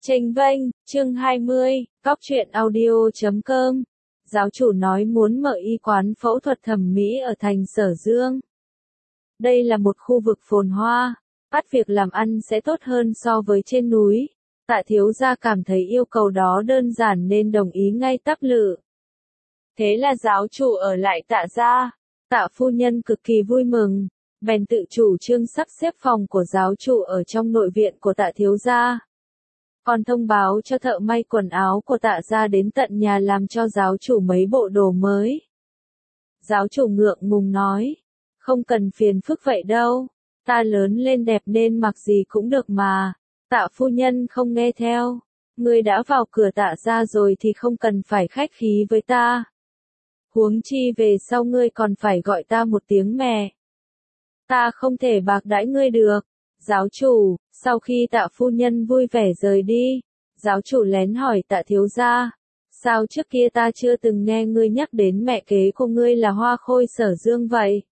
Chênh vênh, chương 20, Cóc truyện audio.com. Giáo chủ nói muốn mở y quán phẫu thuật thẩm mỹ ở thành Sở Dương. Đây là một khu vực phồn hoa, bắt việc làm ăn sẽ tốt hơn so với trên núi. Tạ thiếu gia cảm thấy yêu cầu đó đơn giản nên đồng ý ngay tắp lự. Thế là giáo chủ ở lại Tạ gia. Tạ phu nhân cực kỳ vui mừng, bèn tự chủ trương sắp xếp phòng của giáo chủ ở trong nội viện của Tạ thiếu gia. Còn thông báo cho thợ may quần áo của Tạ gia đến tận nhà làm cho giáo chủ mấy bộ đồ mới. Giáo chủ ngượng ngùng nói, không cần phiền phức vậy đâu, ta lớn lên đẹp nên mặc gì cũng được mà. Tạ phu nhân không nghe theo, ngươi đã vào cửa Tạ gia rồi thì không cần phải khách khí với ta. Huống chi về sau ngươi còn phải gọi ta một tiếng mẹ. Ta không thể bạc đãi ngươi được. Giáo chủ, sau khi Tạ phu nhân vui vẻ rời đi, giáo chủ lén hỏi Tạ thiếu gia, sao trước kia ta chưa từng nghe ngươi nhắc đến mẹ kế của ngươi là Hoa Khôi Sở Dương vậy?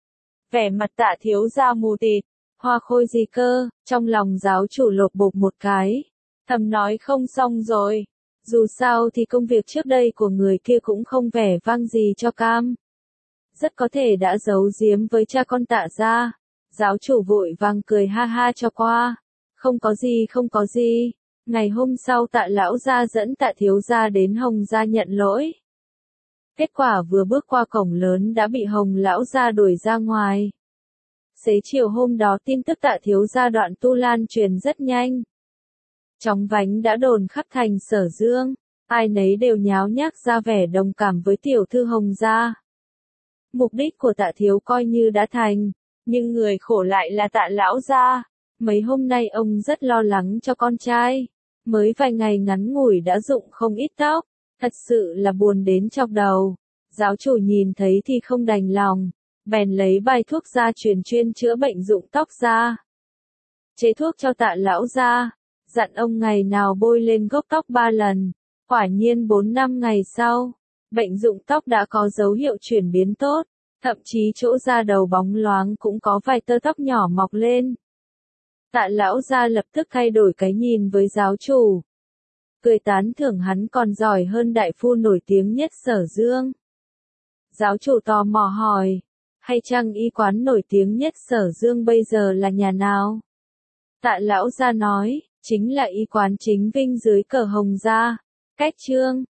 Vẻ mặt Tạ thiếu gia mù tịt, Hoa Khôi gì cơ? Trong lòng giáo chủ lột bột một cái, thầm nói không xong rồi, dù sao thì công việc trước đây của người kia cũng không vẻ vang gì cho cam. Rất có thể đã giấu giếm với cha con Tạ gia. Giáo chủ vội vàng cười ha ha cho qua. Không có gì. Ngày hôm sau Tạ lão gia dẫn Tạ thiếu gia đến Hồng gia nhận lỗi. Kết quả vừa bước qua cổng lớn đã bị Hồng lão gia đuổi ra ngoài. Xế chiều hôm đó tin tức Tạ thiếu gia đoạn tu lan truyền rất nhanh. Chóng vánh đã đồn khắp thành Sở Dương, ai nấy đều nháo nhác ra vẻ đồng cảm với tiểu thư Hồng gia. Mục đích của Tạ thiếu coi như đã thành. Nhưng người khổ lại là Tạ lão gia. Mấy hôm nay ông rất lo lắng cho con trai. Mới vài ngày ngắn ngủi đã rụng không ít tóc. Thật sự là buồn đến chọc đầu. Giáo chủ nhìn thấy thì không đành lòng. Bèn lấy bài thuốc gia truyền chuyên chữa bệnh rụng tóc ra. Chế thuốc cho Tạ lão gia. Dặn ông ngày nào bôi lên gốc tóc 3 lần. Quả nhiên 4-5 ngày sau, bệnh rụng tóc đã có dấu hiệu chuyển biến tốt. Thậm chí chỗ da đầu bóng loáng cũng có vài tơ tóc nhỏ mọc lên. Tạ lão gia lập tức thay đổi cái nhìn với giáo chủ. Cười tán thưởng hắn còn giỏi hơn đại phu nổi tiếng nhất Sở Dương. Giáo chủ tò mò hỏi, hay chăng y quán nổi tiếng nhất Sở Dương bây giờ là nhà nào? Tạ lão gia nói, chính là y quán Chính Vinh dưới cờ Hồng gia. Cách chương